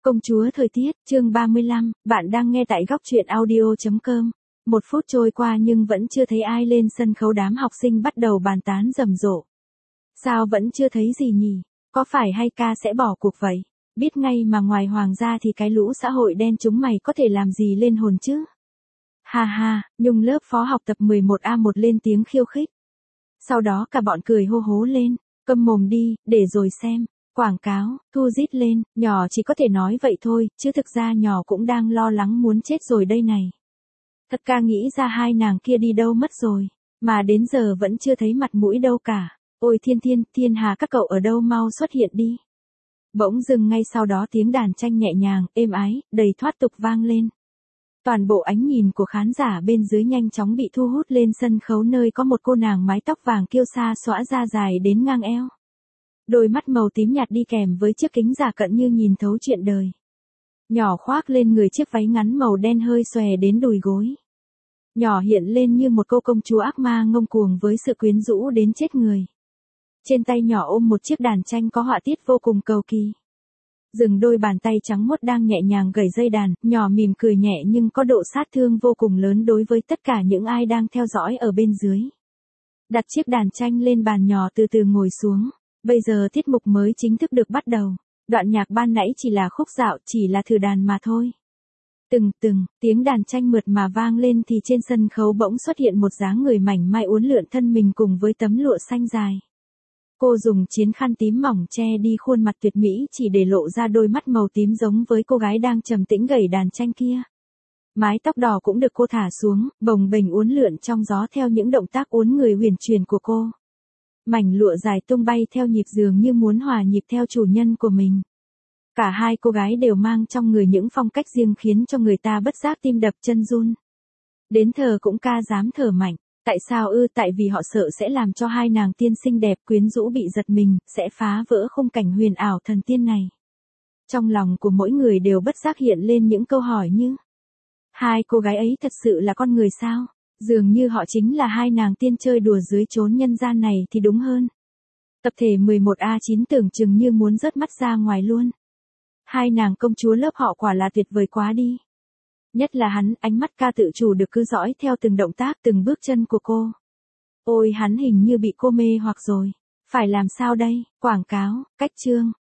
Công chúa thời tiết, chương 35, bạn đang nghe tại góc truyện audio.com. 1 phút trôi qua nhưng vẫn chưa thấy ai lên sân khấu, đám học sinh bắt đầu bàn tán rầm rộ. Sao vẫn chưa thấy gì nhỉ? Có phải hay ca sẽ bỏ cuộc vậy? Biết ngay mà ngoài hoàng gia thì cái lũ xã hội đen chúng mày có thể làm gì lên hồn chứ? Ha ha, Nhung lớp phó học tập 11A1 lên tiếng khiêu khích. Sau đó cả bọn cười hô hố lên, câm mồm đi, để rồi xem. Quảng cáo, Thu rít lên, nhỏ chỉ có thể nói vậy thôi, chứ thực ra nhỏ cũng đang lo lắng muốn chết rồi đây này. Thật ca nghĩ ra hai nàng kia đi đâu mất rồi, mà đến giờ vẫn chưa thấy mặt mũi đâu cả. Ôi thiên hà các cậu ở đâu, mau xuất hiện đi. Bỗng dưng ngay sau đó tiếng đàn tranh nhẹ nhàng, êm ái, đầy thoát tục vang lên. Toàn bộ ánh nhìn của khán giả bên dưới nhanh chóng bị thu hút lên sân khấu, nơi có một cô nàng mái tóc vàng kiêu sa xõa ra dài đến ngang eo. Đôi mắt màu tím nhạt đi kèm với chiếc kính rả cận như nhìn thấu chuyện đời. Nhỏ khoác lên người chiếc váy ngắn màu đen hơi xòe đến đùi gối. Nhỏ hiện lên như một cô công chúa ác ma ngông cuồng với sự quyến rũ đến chết người. Trên tay nhỏ ôm một chiếc đàn tranh có họa tiết vô cùng cầu kỳ. Dừng đôi bàn tay trắng muốt đang nhẹ nhàng gảy dây đàn, nhỏ mỉm cười nhẹ nhưng có độ sát thương vô cùng lớn đối với tất cả những ai đang theo dõi ở bên dưới. Đặt chiếc đàn tranh lên bàn, nhỏ từ từ ngồi xuống. Bây giờ tiết mục mới chính thức được bắt đầu. Đoạn nhạc ban nãy chỉ là khúc dạo, chỉ là thử đàn mà thôi. Từng tiếng đàn tranh mượt mà vang lên thì trên sân khấu bỗng xuất hiện một dáng người mảnh mai uốn lượn thân mình cùng với tấm lụa xanh dài. Cô dùng chiến khăn tím mỏng che đi khuôn mặt tuyệt mỹ, chỉ để lộ ra đôi mắt màu tím giống với cô gái đang trầm tĩnh gảy đàn tranh kia. Mái tóc đỏ cũng được cô thả xuống, bồng bềnh uốn lượn trong gió theo những động tác uốn người huyền chuyển của cô. Mảnh lụa dài tung bay theo nhịp dường như muốn hòa nhịp theo chủ nhân của mình. Cả hai cô gái đều mang trong người những phong cách riêng khiến cho người ta bất giác tim đập chân run. Đến thở cũng ca dám thở mạnh. Tại sao ư? Tại vì họ sợ sẽ làm cho hai nàng tiên xinh đẹp quyến rũ bị giật mình, sẽ phá vỡ khung cảnh huyền ảo thần tiên này. Trong lòng của mỗi người đều bất giác hiện lên những câu hỏi như: hai cô gái ấy thật sự là con người sao? Dường như họ chính là hai nàng tiên chơi đùa dưới chốn nhân gian này thì đúng hơn. Tập thể 11A9 tưởng chừng như muốn rớt mắt ra ngoài luôn. Hai nàng công chúa lớp họ quả là tuyệt vời quá đi. Nhất là hắn, ánh mắt ca tự chủ được cứ dõi theo từng động tác, từng bước chân của cô. Ôi hắn hình như bị cô mê hoặc rồi. Phải làm sao đây? Quảng cáo, cách chương.